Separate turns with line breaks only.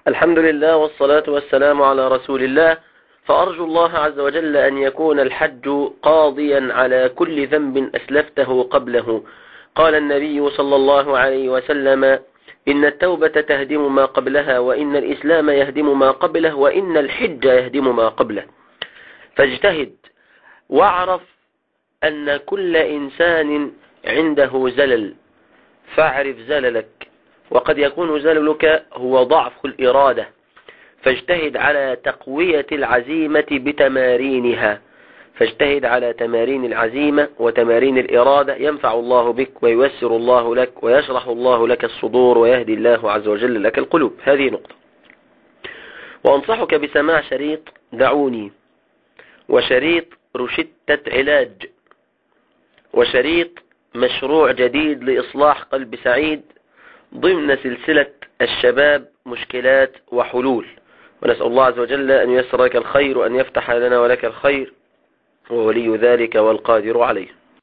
الحمد لله والصلاة والسلام على رسول الله. فأرجو الله عز وجل أن يكون الحج قاضيا على كل ذنب أسلفته قبله. قال النبي صلى الله عليه وسلم: إن التوبة تهدم ما قبلها، وإن الإسلام يهدم ما قبله، وإن الحج يهدم ما قبله. فاجتهد واعرف أن كل إنسان عنده زلل، فاعرف زللك، وقد يكون زللك هو ضعف الإرادة، فاجتهد على تقوية العزيمة بتمارينها. فاجتهد على تمارين العزيمة وتمارين الإرادة، ينفع الله بك وييسر الله لك ويشرح الله لك الصدور ويهدي الله عز وجل لك القلوب. هذه نقطة. وأنصحك بسماع شريط دعوني، وشريط روشتة علاج، وشريط مشروع جديد لإصلاح قلب سعيد ضمن سلسلة الشباب مشكلات وحلول. ونسأل الله عز وجل أن ييسر لك الخير وأن يفتح لنا ولك الخير، وولي ذلك والقادر عليه.